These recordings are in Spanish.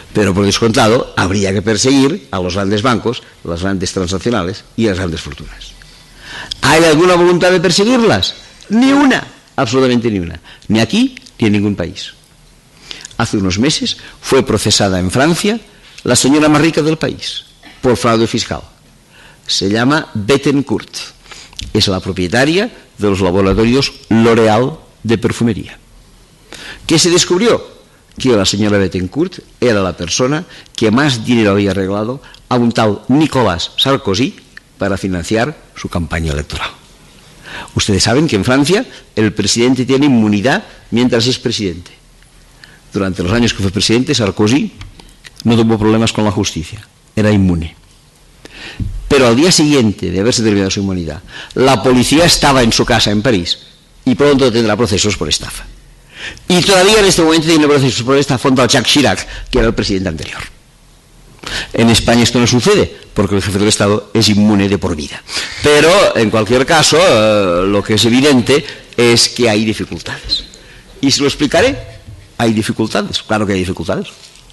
Pero por descontado habría que perseguir a los grandes bancos, las grandes transnacionales y las grandes fortunas. ¿Hay alguna voluntad de perseguirlas? Ni una, absolutamente ni una, ni aquí ni en ningún país. Hace unos meses fue procesada en Francia la señora más rica del país por fraude fiscal. Se llama Bettencourt. Es la propietaria de los laboratorios L'Oréal de perfumería. ¿Qué se descubrió? Que la señora Bettencourt era la persona que más dinero había arreglado a un tal Nicolas Sarkozy para financiar su campaña electoral. Ustedes saben que en Francia el presidente tiene inmunidad mientras es presidente. Durante los años que fue presidente, Sarkozy no tuvo problemas con la justicia, era inmune. Pero al día siguiente de haberse terminado su inmunidad, la policía estaba en su casa en París y pronto tendrá procesos por estafa. Y todavía en este momento tiene procesos por estafa contra Jacques Chirac, que era el presidente anterior. En España esto no sucede, porque el jefe del Estado es inmune de por vida. Pero, en cualquier caso, lo que es evidente es que hay dificultades. Y se lo explicaré. Hay dificultades, claro que hay dificultades.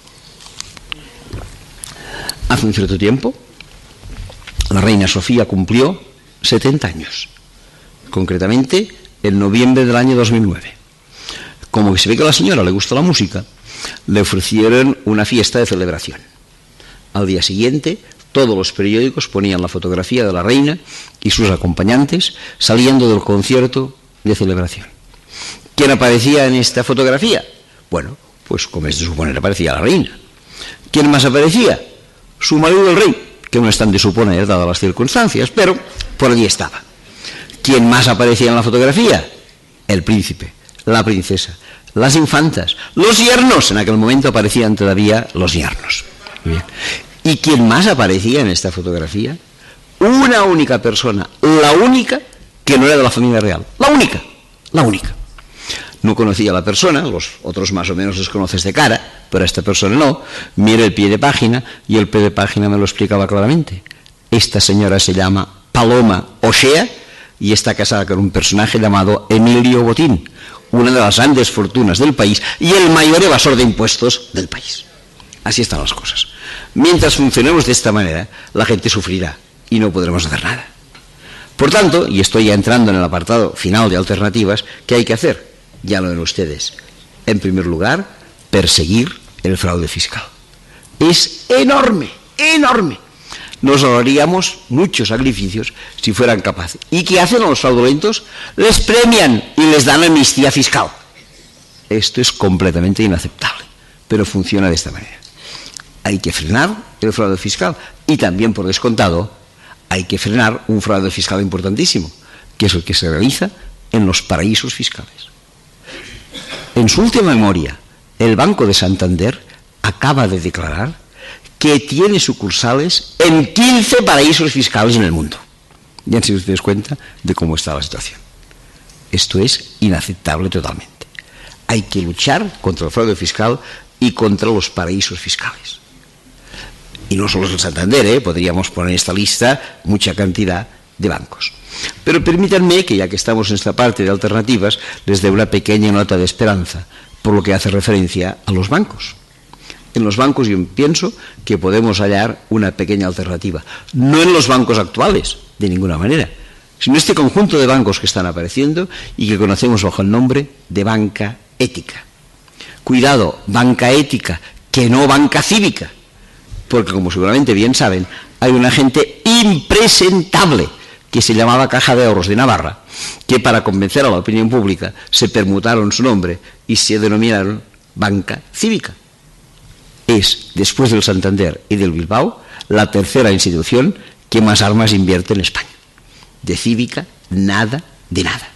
Hace un cierto tiempo, la reina Sofía cumplió 70 años, concretamente en noviembre del año 2009. Como que se ve que a la señora le gusta la música, le ofrecieron una fiesta de celebración. Al día siguiente, todos los periódicos ponían la fotografía de la reina y sus acompañantes saliendo del concierto de celebración. ¿Quién aparecía en esta fotografía? Bueno, pues como es de suponer, aparecía la reina. ¿Quién más aparecía? Su marido el rey, que no es tan de suponer dadas las circunstancias, pero por allí estaba. ¿Quién más aparecía en la fotografía? El príncipe, la princesa, las infantas, los yernos. En aquel momento aparecían todavía los yernos. Bien. ¿Y quién más aparecía en esta fotografía? Una única persona, la única que no era de la familia real. La única, la única. No conocía a la persona, los otros más o menos los conoces de cara, pero a esta persona no. Mire el pie de página y el pie de página me lo explicaba claramente. Esta señora se llama Paloma O'Shea y está casada con un personaje llamado Emilio Botín, una de las grandes fortunas del país y el mayor evasor de impuestos del país. Así están las cosas. Mientras funcionemos de esta manera, la gente sufrirá y no podremos hacer nada. Por tanto, y estoy ya entrando en el apartado final de alternativas, ¿qué hay que hacer? Ya lo ven ustedes. En primer lugar, perseguir el fraude fiscal. Es enorme, enorme. Nos ahorraríamos muchos sacrificios si fueran capaces. ¿Y qué hacen a los fraudulentos? Les premian y les dan amnistía fiscal. Esto es completamente inaceptable, pero funciona de esta manera. Hay que frenar el fraude fiscal y también, por descontado, hay que frenar un fraude fiscal importantísimo, que es el que se realiza en los paraísos fiscales. En su última memoria, el Banco de Santander acaba de declarar que tiene sucursales en 15 paraísos fiscales en el mundo. Ya se dan ustedes cuenta de cómo está la situación. Esto es inaceptable totalmente. Hay que luchar contra el fraude fiscal y contra los paraísos fiscales. Y no solo es el Santander, podríamos poner en esta lista mucha cantidad de bancos. Pero permítanme que, ya que estamos en esta parte de alternativas, les dé una pequeña nota de esperanza por lo que hace referencia a los bancos. En los bancos yo pienso que podemos hallar una pequeña alternativa. No en los bancos actuales, de ninguna manera, sino este conjunto de bancos que están apareciendo y que conocemos bajo el nombre de banca ética. Cuidado, banca ética, que no banca cívica, porque como seguramente bien saben, hay una gente impresentable que se llamaba Caja de Ahorros de Navarra, que para convencer a la opinión pública se permutaron su nombre y se denominaron banca cívica. Es, después del Santander y del Bilbao, la tercera institución que más armas invierte en España. De cívica, nada de nada.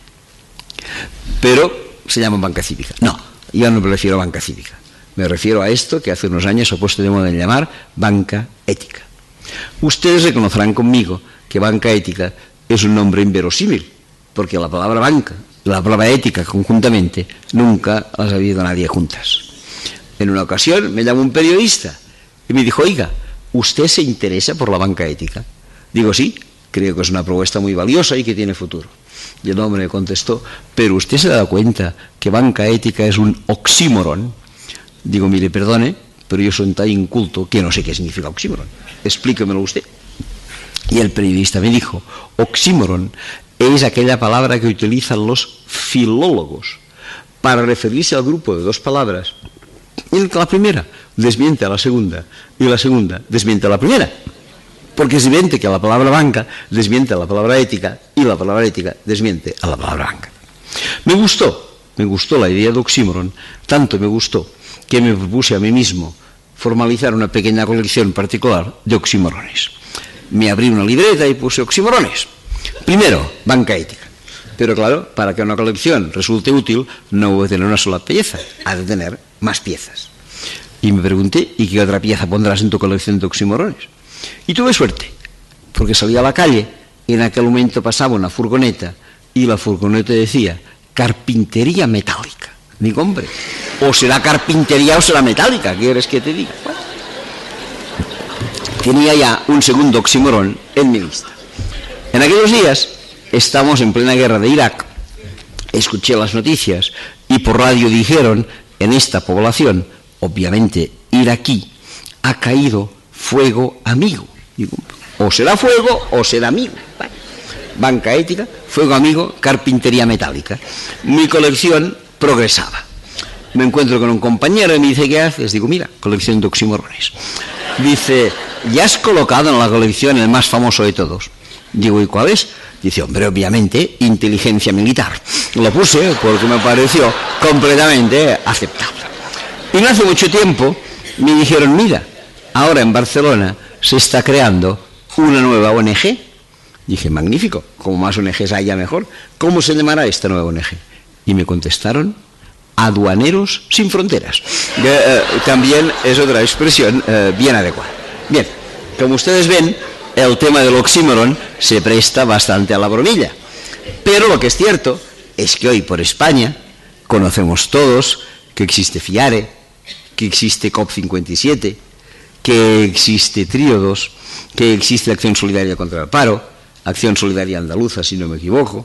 Pero se llama banca cívica. No, yo no me refiero a banca cívica. Me refiero a esto que hace unos años se ha puesto de moda en llamar banca ética. Ustedes reconocerán conmigo que banca ética es un nombre inverosímil, porque la palabra banca y la palabra ética conjuntamente nunca las ha habido nadie juntas. En una ocasión me llamó un periodista y me dijo: oiga, ¿usted se interesa por la banca ética? Digo, sí, creo que es una propuesta muy valiosa y que tiene futuro. Y el hombre me contestó: ¿pero usted se da cuenta que banca ética es un oxímoron? Digo, mire, perdone, pero yo soy tan inculto que no sé qué significa oxímoron. Explíquemelo usted. Y el periodista me dijo, oxímoron es aquella palabra que utilizan los filólogos para referirse al grupo de dos palabras en el que la primera desmiente a la segunda y la segunda desmiente a la primera. Porque es evidente que la palabra banca desmiente a la palabra ética y la palabra ética desmiente a la palabra banca. Me gustó la idea de oxímoron, tanto me gustó que me propuse a mí mismo formalizar una pequeña colección particular de oxímorones. Me abrí una libreta y puse oxímorones. Primero, banca ética. Pero claro, para que una colección resulte útil no puede tener una sola pieza, ha de tener más piezas. Y me pregunté, ¿y qué otra pieza pondrás en tu colección de oxímorones? Y tuve suerte, porque salí a la calle y en aquel momento pasaba una furgoneta y la furgoneta decía carpintería metálica. Digo, hombre, o será carpintería o será metálica, ¿qué quieres que te diga? Bueno, tenía ya un segundo oxímoron en mi lista. En aquellos días estamos en plena guerra de Irak, escuché las noticias y por radio dijeron, en esta población, obviamente iraquí, ha caído fuego amigo. Digo, o será fuego o será amigo. Vale. Banca ética, fuego amigo, carpintería metálica. Mi colección progresaba. Me encuentro con un compañero y me dice, ¿qué haces? Digo, mira, colección de oxímorones. Dice, ¿ya has colocado en la colección el más famoso de todos? Digo, ¿y cuál es? Dice, hombre, obviamente, inteligencia militar. Lo puse porque me pareció completamente aceptable. Y no hace mucho tiempo me dijeron, mira, ahora en Barcelona se está creando una nueva ONG. Dije, magnífico, como más ONGs haya mejor. ¿Cómo se llamará esta nueva ONG? Y me contestaron, Aduaneros sin Fronteras. También es otra expresión bien adecuada. Bien, como ustedes ven, el tema del oxímoron se presta bastante a la bromilla. Pero lo que es cierto es que hoy por España conocemos todos que existe FIARE, que existe COP57, que existe Tríodos, que existe Acción Solidaria contra el Paro, Acción Solidaria Andaluza, si no me equivoco,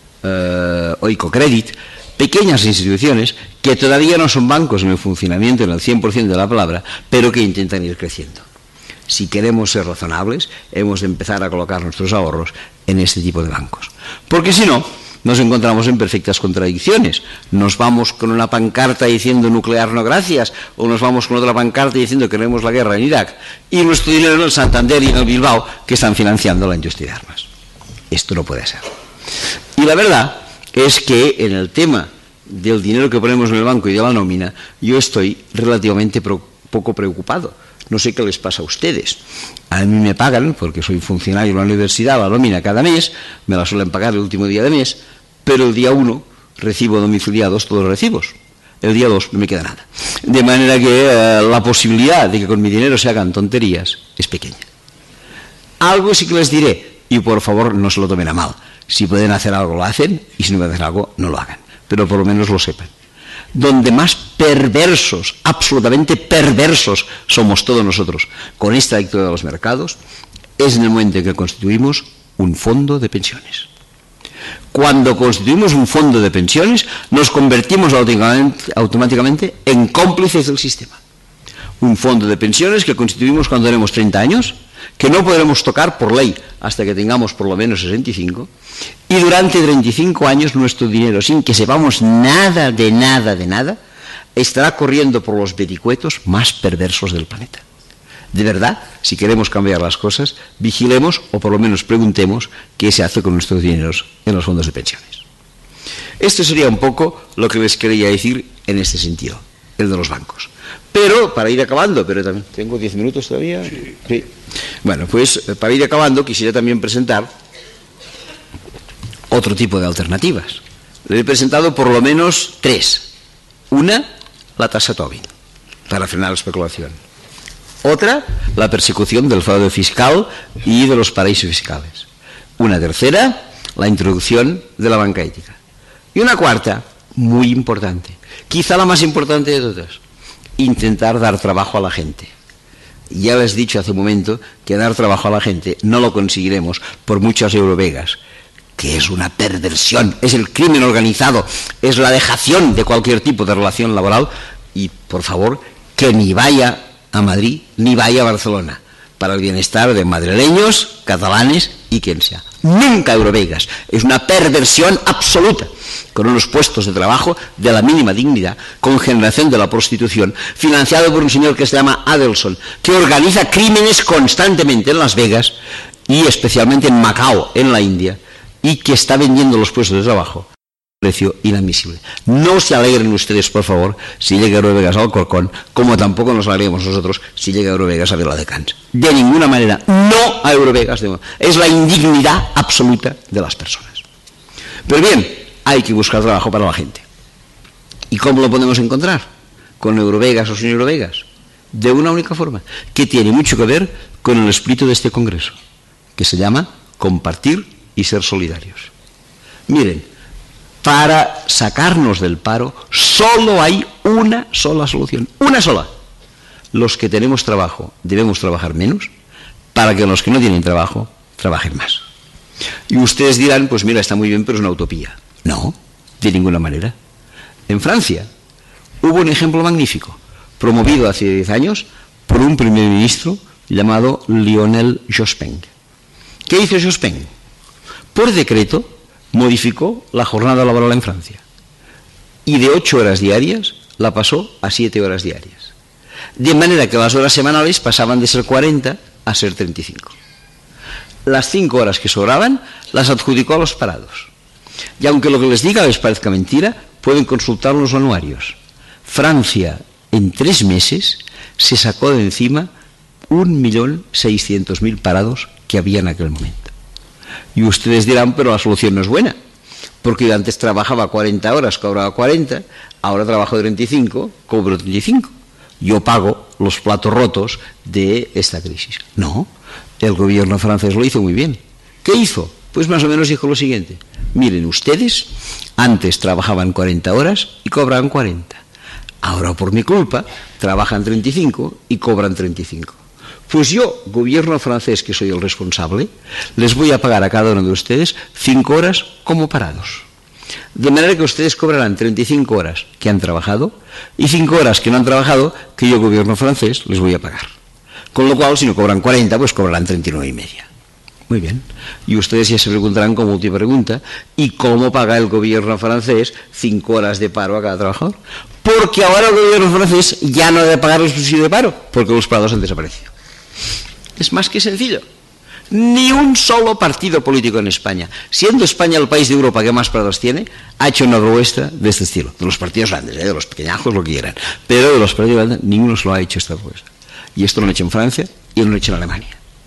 Oicocredit, pequeñas instituciones que todavía no son bancos en el funcionamiento en el 100% de la palabra, pero que intentan ir creciendo. Si queremos ser razonables, hemos de empezar a colocar nuestros ahorros en este tipo de bancos. Porque si no, nos encontramos en perfectas contradicciones. Nos vamos con una pancarta diciendo nuclear no gracias, o nos vamos con otra pancarta diciendo que queremos la guerra en Irak, y nuestro dinero en el Santander y en el Bilbao, que están financiando la industria de armas. Esto no puede ser. Y la verdad es que en el tema del dinero que ponemos en el banco y de la nómina, yo estoy relativamente poco preocupado. No sé qué les pasa a ustedes. A mí me pagan, porque soy funcionario de la universidad, la nómina cada mes, me la suelen pagar el último día de mes, pero el día 1 recibo domiciliados todos los recibos. El día 2 no me queda nada. De manera que la posibilidad de que con mi dinero se hagan tonterías es pequeña. Algo sí que les diré, y por favor no se lo tomen a mal. Si pueden hacer algo lo hacen, y si no pueden hacer algo no lo hagan. Pero por lo menos lo sepan. Donde más perversos, absolutamente perversos somos todos nosotros con esta lectura de los mercados, es en el momento en que constituimos un fondo de pensiones. Cuando constituimos un fondo de pensiones, nos convertimos automáticamente en cómplices del sistema. Un fondo de pensiones que constituimos cuando tenemos 30 años, que no podremos tocar por ley hasta que tengamos por lo menos 65, y durante 35 años nuestro dinero, sin que sepamos nada, estará corriendo por los vericuetos más perversos del planeta. De verdad, si queremos cambiar las cosas, vigilemos o por lo menos preguntemos qué se hace con nuestros dineros en los fondos de pensiones. Esto sería un poco lo que les quería decir en este sentido, el de los bancos. Pero, para ir acabando, pero también tengo 10 minutos todavía. Sí. Bueno, pues para ir acabando quisiera también presentar otro tipo de alternativas. Le he presentado por lo menos 3. Una, la tasa Tobin, para frenar la especulación. Otra, la persecución del fraude fiscal y de los paraísos fiscales. Una tercera, la introducción de la banca ética. Y una cuarta, muy importante, quizá la más importante de todas, intentar dar trabajo a la gente. Ya les he dicho hace un momento que dar trabajo a la gente no lo conseguiremos por muchas eurovegas, que es una perversión, es el crimen organizado, es la dejación de cualquier tipo de relación laboral, y por favor que ni vaya a Madrid ni vaya a Barcelona, para el bienestar de madrileños, catalanes y quien sea. Nunca Eurovegas. Es una perversión absoluta, con unos puestos de trabajo de la mínima dignidad, con generación de la prostitución, financiado por un señor que se llama Adelson, que organiza crímenes constantemente en Las Vegas y especialmente en Macao, en la India, y que está vendiendo los puestos de trabajo a precio inadmisible. No se alegren ustedes, por favor, si llega Eurovegas al Alcorcón, como tampoco nos alegremos nosotros si llega Eurovegas a Viladecans. De ninguna manera, no a Eurovegas. Es la indignidad absoluta de las personas. Pero bien, hay que buscar trabajo para la gente. ¿Y cómo lo podemos encontrar? ¿Con Eurovegas o sin Eurovegas? De una única forma, que tiene mucho que ver con el espíritu de este Congreso, que se llama compartir y ser solidarios. Miren, para sacarnos del paro solo hay una sola solución, una sola. Los que tenemos trabajo debemos trabajar menos para que los que no tienen trabajo trabajen más. Y ustedes dirán, pues mira, está muy bien, pero es una utopía. No, de ninguna manera. En Francia hubo un ejemplo magnífico, promovido hace 10 años por un primer ministro llamado Lionel Jospin. ¿Qué hizo Jospin? Por decreto modificó la jornada laboral en Francia y de 8 horas diarias la pasó a 7 horas diarias. De manera que las horas semanales pasaban de ser 40 a ser 35. Las 5 horas que sobraban las adjudicó a los parados. Y aunque lo que les diga les parezca mentira, pueden consultar los anuarios. Francia, en 3 meses, se sacó de encima 1.600.000 parados que había en aquel momento. Y ustedes dirán, pero la solución no es buena, porque yo antes trabajaba 40 horas, cobraba 40, ahora trabajo 35, cobro 35. Yo pago los platos rotos de esta crisis. No, el gobierno francés lo hizo muy bien. ¿Qué hizo? Pues más o menos dijo lo siguiente: miren, ustedes antes trabajaban 40 horas y cobraban 40. Ahora, por mi culpa, trabajan 35 y cobran 35. Pues yo, gobierno francés, que soy el responsable, les voy a pagar a cada uno de ustedes 5 horas como parados. De manera que ustedes cobrarán 35 horas que han trabajado y 5 horas que no han trabajado, que yo, gobierno francés, les voy a pagar. Con lo cual, si no cobran 40, pues cobrarán 39,5. Muy bien. Y ustedes ya se preguntarán como última pregunta, ¿y cómo paga el gobierno francés 5 horas de paro a cada trabajador? Porque ahora el gobierno francés ya no debe pagar el subsidio de paro, porque los parados han desaparecido. Es más que sencillo. Ni un solo partido político en España, siendo España el país de Europa que más parados tiene, ha hecho una propuesta de este estilo. De los partidos grandes, de los pequeñajos, lo que quieran. Pero de los partidos grandes, ninguno se lo ha hecho esta propuesta. Y esto lo han hecho en Francia y lo han hecho en Alemania.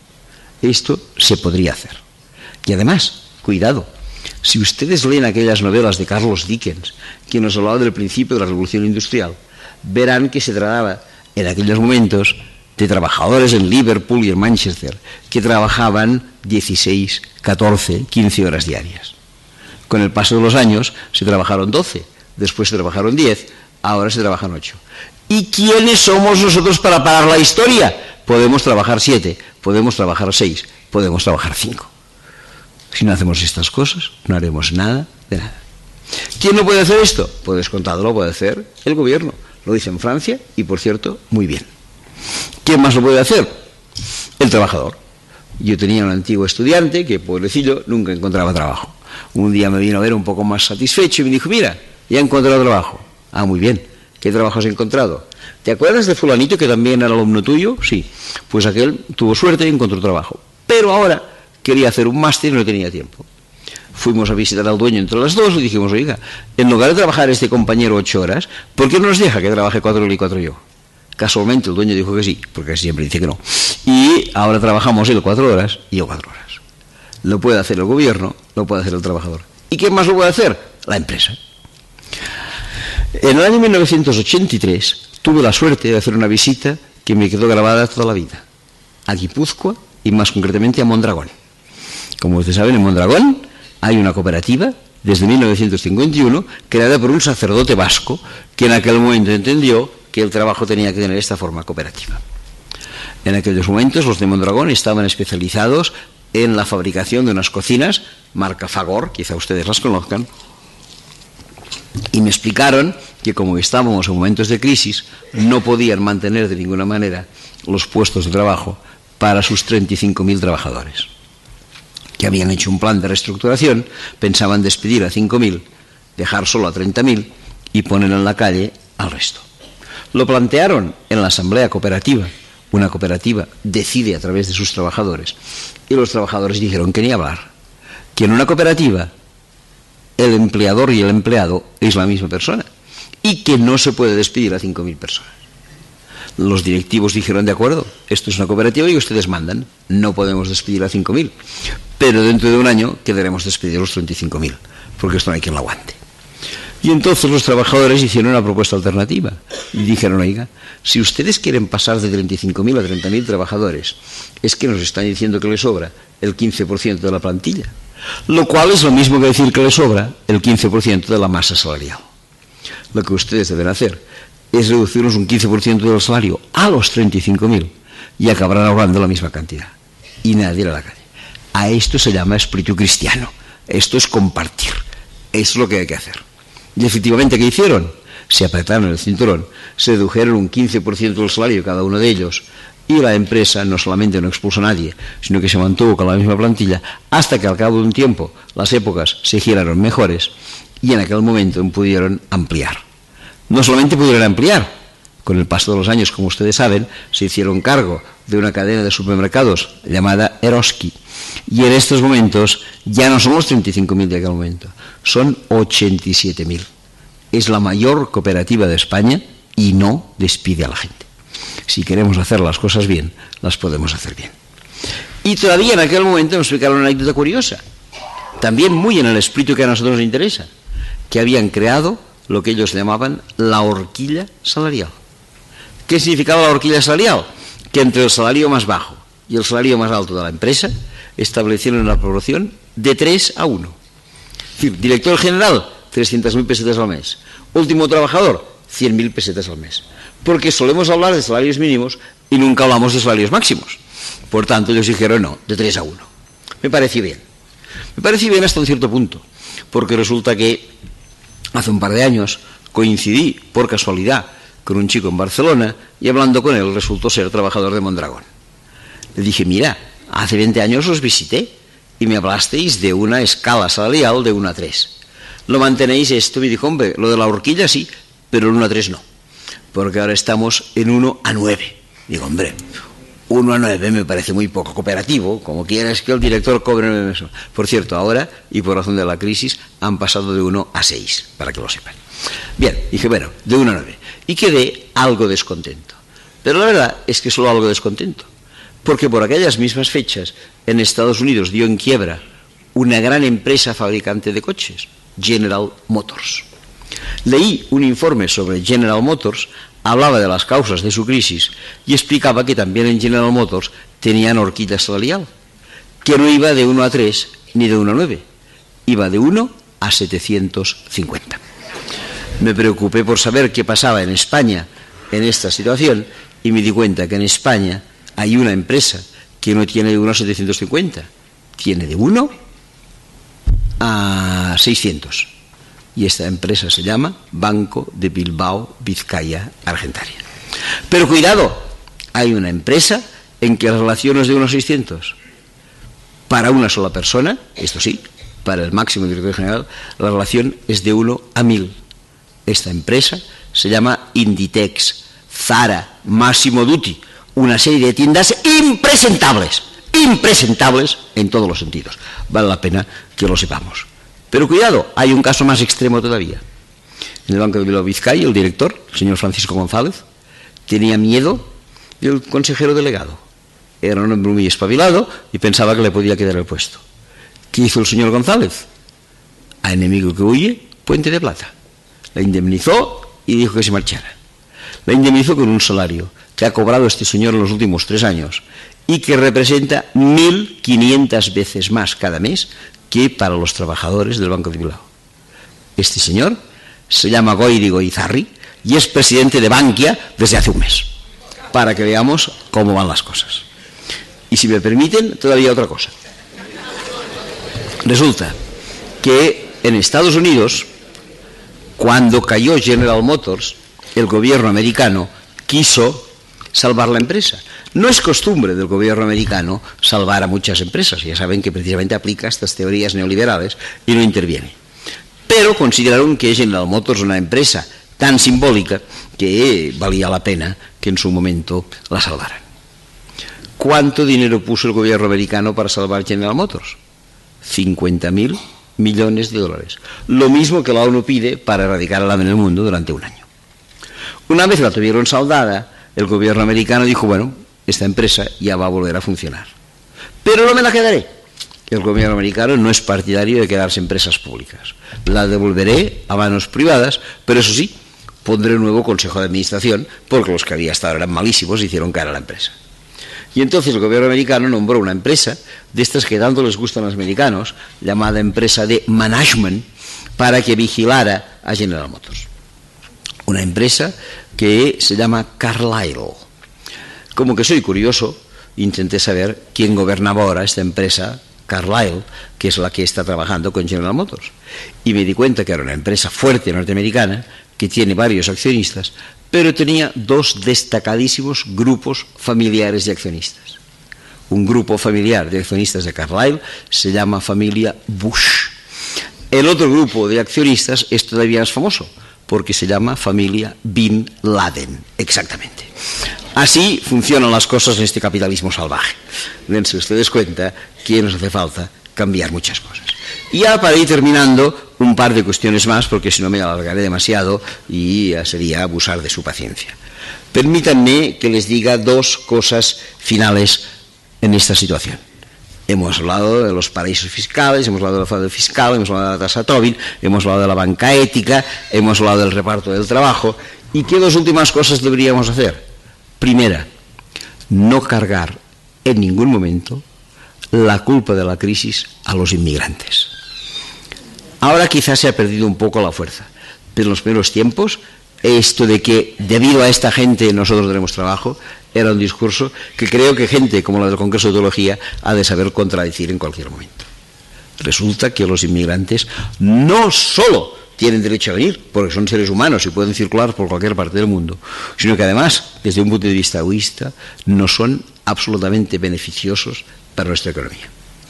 Esto se podría hacer. Y además, cuidado, si ustedes leen aquellas novelas de Carlos Dickens, que nos hablaba del principio de la Revolución Industrial, verán que se trataba en aquellos momentos de trabajadores en Liverpool y en Manchester que trabajaban 16, 14, 15 horas diarias. Con el paso de los años se trabajaron 12, después se trabajaron 10, ahora se trabajan 8. ¿Y quiénes somos nosotros para parar la historia? Podemos trabajar 7, podemos trabajar 6, podemos trabajar 5. Si no hacemos estas cosas, no haremos nada de nada. ¿Quién no puede hacer esto? Pues descontado lo puede hacer el gobierno. Lo dice en Francia y, por cierto, muy bien. ¿Quién más lo puede hacer? El trabajador. Yo tenía un antiguo estudiante que, pobrecillo, nunca encontraba trabajo. Un día me vino a ver un poco más satisfecho y me dijo, mira, ya he encontrado trabajo. Ah, muy bien. ¿Qué trabajo has encontrado? ¿Te acuerdas de fulanito que también era alumno tuyo? Sí. Pues aquel tuvo suerte y encontró trabajo. Pero ahora quería hacer un máster y no tenía tiempo. Fuimos a visitar al dueño entre las dos y dijimos, oiga, en lugar de trabajar este compañero 8 horas, ¿por qué no nos deja que trabaje 4 él y 4 yo? Casualmente el dueño dijo que sí, porque siempre dice que no. Y ahora trabajamos él 4 horas y yo 4 horas. Lo puede hacer el gobierno, lo puede hacer el trabajador. ¿Y quién más lo puede hacer? La empresa. En el año 1983 tuve la suerte de hacer una visita que me quedó grabada toda la vida. A Guipúzcoa y más concretamente a Mondragón. Como ustedes saben, en Mondragón hay una cooperativa desde 1951 creada por un sacerdote vasco que en aquel momento entendió que el trabajo tenía que tener esta forma cooperativa. En aquellos momentos los de Mondragón estaban especializados en la fabricación de unas cocinas marca Fagor, quizá ustedes las conozcan, Y me explicaron que como estábamos en momentos de crisis, no podían mantener de ninguna manera los puestos de trabajo para sus 35.000 trabajadores, que habían hecho un plan de reestructuración, pensaban despedir a 5.000, dejar solo a 30.000 y poner en la calle al resto. Lo plantearon en la asamblea cooperativa. Una cooperativa decide a través de sus trabajadores, y los trabajadores dijeron que ni hablar, que en una cooperativa el empleador y el empleado es la misma persona y que no se puede despedir a 5.000 personas. Los directivos dijeron: de acuerdo, esto es una cooperativa y ustedes mandan, no podemos despedir a 5.000, pero dentro de un año quedaremos despedidos los 35.000, porque esto no hay quien lo aguante. Y entonces los trabajadores hicieron una propuesta alternativa y dijeron: oiga, si ustedes quieren pasar de 35.000 a 30.000 trabajadores, es que nos están diciendo que les sobra el 15% de la plantilla, lo cual es lo mismo que decir que les sobra el 15% de la masa salarial. Lo que ustedes deben hacer es reducirnos un 15% del salario a los 35.000 y acabarán ahorrando la misma cantidad. Y nadie irá a la calle. A esto se llama espíritu cristiano. Esto es compartir. Es lo que hay que hacer. Y efectivamente, ¿qué hicieron? Se apretaron el cinturón, se redujeron un 15% del salario cada uno de ellos, y la empresa no solamente no expulsó a nadie, sino que se mantuvo con la misma plantilla hasta que al cabo de un tiempo las épocas se giraron mejores y en aquel momento pudieron ampliar. No solamente pudieron ampliar, con el paso de los años, como ustedes saben, se hicieron cargo de una cadena de supermercados llamada Eroski, y en estos momentos ya no son los 35.000 de aquel momento, son 87.000. Es la mayor cooperativa de España y no despide a la gente. Si queremos hacer las cosas bien, las podemos hacer bien. Y todavía en aquel momento nos explicaron una anécdota curiosa, también muy en el espíritu que a nosotros nos interesa, que habían creado lo que ellos llamaban la horquilla salarial. ¿Qué significaba la horquilla salarial? Que entre el salario más bajo y el salario más alto de la empresa establecieron una proporción de 3 a 1. Es decir, director general, 300.000 pesetas al mes. Último trabajador, 100.000 pesetas al mes. Porque solemos hablar de salarios mínimos y nunca hablamos de salarios máximos. Por tanto, ellos dijeron no, de 3 a 1. Me pareció bien. Me pareció bien hasta un cierto punto, porque resulta que hace un par de años coincidí, por casualidad, con un chico en Barcelona y hablando con él resultó ser trabajador de Mondragón. Le dije: mira, hace 20 años os visité y me hablasteis de una escala salarial de 1 a 3. ¿Lo mantenéis esto? Me dijo: hombre, lo de la horquilla sí, pero el 1 a 3 no, porque ahora estamos en 1 a 9. Digo: hombre, 1 a 9 me parece muy poco cooperativo, como quieras que el director cobre eso. Por cierto, ahora, y por razón de la crisis, han pasado de 1 a 6, para que lo sepan. Bien, dije, bueno, de 1 a 9. Y quedé algo descontento. Pero la verdad es que solo algo descontento, porque por aquellas mismas fechas en Estados Unidos dio en quiebra una gran empresa fabricante de coches, General Motors. Leí un informe sobre General Motors, hablaba de las causas de su crisis y explicaba que también en General Motors tenían horquilla salarial, que no iba de 1 a 3 ni de 1 a 9, iba de 1 a 750. Me preocupé por saber qué pasaba en España en esta situación y me di cuenta que en España hay una empresa que no tiene de 1 a 750, tiene de 1 a 600. Y esta empresa se llama Banco de Bilbao Vizcaya Argentaria. Pero cuidado, hay una empresa en que la relación es de 1 a 600. Para una sola persona, esto sí, para el máximo director general, la relación es de 1 a 1000. Esta empresa se llama Inditex, Zara, Massimo Dutti, una serie de tiendas impresentables en todos los sentidos. Vale la pena que lo sepamos. Pero cuidado, hay un caso más extremo todavía. En el Banco de Bilbao Vizcaya, el director, el señor Francisco González, tenía miedo del consejero delegado. Era un hombre muy espabilado y pensaba que le podía quedar el puesto. ¿Qué hizo el señor González? A enemigo que huye, puente de plata. La indemnizó y dijo que se marchara. La indemnizó con un salario que ha cobrado este señor en los últimos 3 años y que representa 1.500 veces más cada mes que para los trabajadores del Banco de Bilbao. Este señor se llama Goiri Goizarri y es presidente de Bankia desde hace un mes, para que veamos cómo van las cosas. Y si me permiten, todavía otra cosa. Resulta que en Estados Unidos, Cuando cayó General Motors, el gobierno americano quiso salvar la empresa. No es costumbre del gobierno americano salvar a muchas empresas. Ya saben que precisamente aplica estas teorías neoliberales y no interviene. Pero consideraron que General Motors era una empresa tan simbólica que valía la pena que en su momento la salvaran. ¿Cuánto dinero puso el gobierno americano para salvar General Motors? 50.000 millones de dólares. Lo mismo que la ONU pide para erradicar el hambre en el mundo durante un año. Una vez la tuvieron saldada, el gobierno americano dijo, bueno, esta empresa ya va a volver a funcionar. Pero no me la quedaré. El gobierno americano no es partidario de quedarse empresas públicas. La devolveré a manos privadas, pero eso sí, pondré un nuevo consejo de administración, porque los que había hasta ahora eran malísimos y hicieron cara a la empresa. Y entonces el gobierno americano nombró una empresa, de estas que tanto les gustan a los americanos, llamada empresa de management, para que vigilara a General Motors. Una empresa que se llama Carlyle. Como que soy curioso, intenté saber quién gobernaba ahora esta empresa, Carlyle, que es la que está trabajando con General Motors. Y me di cuenta que era una empresa fuerte norteamericana, que tiene varios accionistas, pero tenía dos destacadísimos grupos familiares de accionistas. Un grupo familiar de accionistas de Carlyle se llama familia Bush. El otro grupo de accionistas es todavía más famoso, porque se llama familia Bin Laden, exactamente. Así funcionan las cosas en este capitalismo salvaje. Dense ustedes cuenta que nos hace falta cambiar muchas cosas. Y ya para ir terminando, un par de cuestiones más, porque si no me alargaré demasiado y sería abusar de su paciencia. Permítanme que les diga dos cosas finales en esta situación. Hemos hablado de los paraísos fiscales, hemos hablado del fraude fiscal, hemos hablado de la tasa Tobin, hemos hablado de la banca ética, hemos hablado del reparto del trabajo. ¿Y qué dos últimas cosas deberíamos hacer? Primera, no cargar en ningún momento la culpa de la crisis a los inmigrantes. Ahora quizás se ha perdido un poco la fuerza, pero en los primeros tiempos, esto de que debido a esta gente nosotros tenemos trabajo, era un discurso que creo que gente como la del Congreso de Teología ha de saber contradecir en cualquier momento. Resulta que los inmigrantes no solo tienen derecho a venir, porque son seres humanos y pueden circular por cualquier parte del mundo, sino que además, desde un punto de vista egoísta, no son absolutamente beneficiosos para nuestra economía.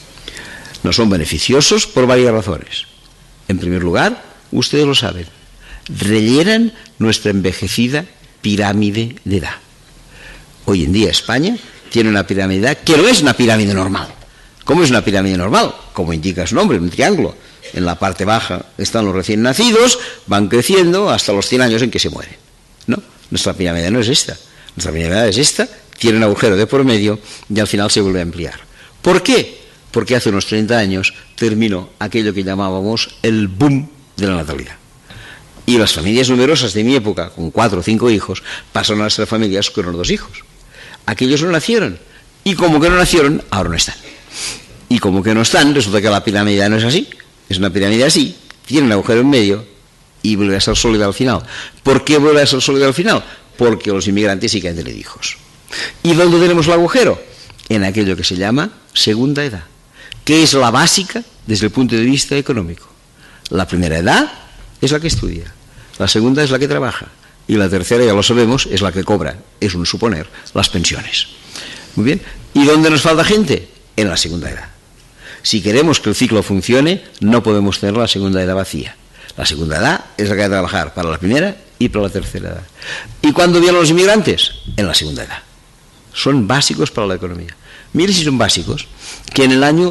No son beneficiosos por varias razones. En primer lugar, ustedes lo saben, rellenan nuestra envejecida pirámide de edad. Hoy en día España tiene una pirámide de edad que no es una pirámide normal. ¿Cómo es una pirámide normal? Como indica su nombre, un triángulo. En la parte baja están los recién nacidos, van creciendo hasta los 100 años en que se mueren. No, nuestra pirámide no es esta. Nuestra pirámide es esta, tiene un agujero de por medio y al final se vuelve a ampliar. ¿Por qué? Porque hace unos 30 años terminó aquello que llamábamos el boom de la natalidad. Y las familias numerosas de mi época, con 4 o 5 hijos, pasaron a ser familias con los 2 hijos. Aquellos no nacieron. Y como que no nacieron, ahora no están. Y como que no están, resulta que la pirámide no es así. Es una pirámide así, tiene un agujero en medio y vuelve a ser sólida al final. ¿Por qué vuelve a ser sólida al final? Porque los inmigrantes sí que han tenido hijos. ¿Y dónde tenemos el agujero? En aquello que se llama segunda edad, que es la básica desde el punto de vista económico. La primera edad es la que estudia, la segunda es la que trabaja y la tercera, ya lo sabemos, es la que cobra, es un suponer, las pensiones. Muy bien. ¿Y dónde nos falta gente? En la segunda edad. Si queremos que el ciclo funcione, no podemos tener la segunda edad vacía. La segunda edad es la que hay que trabajar para la primera y para la tercera edad. ¿Y cuándo vienen los inmigrantes? En la segunda edad. Son básicos para la economía. Mire si son básicos, que en el año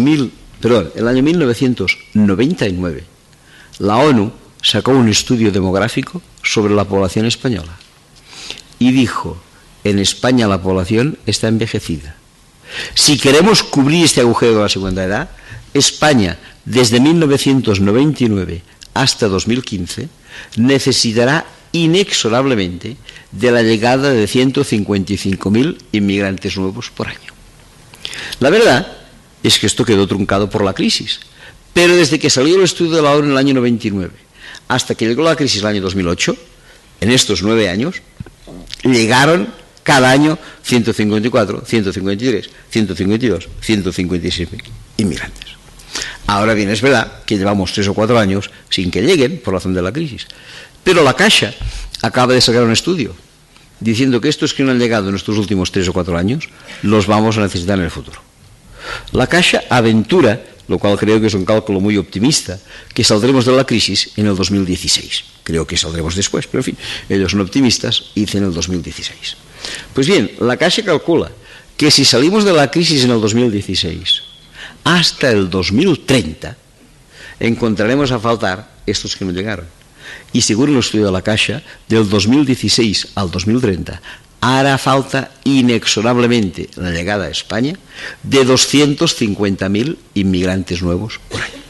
1999, la ONU sacó un estudio demográfico sobre la población española y dijo, en España la población está envejecida. Si queremos cubrir este agujero de la segunda edad, España, desde 1999 hasta 2015, necesitará inexorablemente de la llegada de 155.000 inmigrantes nuevos por año. La verdad es que esto quedó truncado por la crisis, pero desde que salió el estudio de la ONU en el año 99 hasta que llegó la crisis en el año 2008, en estos 9 años, llegaron cada año 154, 153, 152, 156 inmigrantes. Ahora bien, es verdad que llevamos 3 o 4 años sin que lleguen por razón de la crisis. Pero la Caixa acaba de sacar un estudio diciendo que estos que no han llegado en estos últimos 3 o 4 años los vamos a necesitar en el futuro. La Caixa aventura, lo cual creo que es un cálculo muy optimista, que saldremos de la crisis en el 2016. Creo que saldremos después, pero en fin, ellos son optimistas y dicen el 2016. Pues bien, la Caixa calcula que si salimos de la crisis en el 2016, hasta el 2030 encontraremos a faltar estos que no llegaron. Y según el estudio de la Caixa, del 2016 al 2030 hará falta inexorablemente la llegada a España de 250.000 inmigrantes nuevos por año.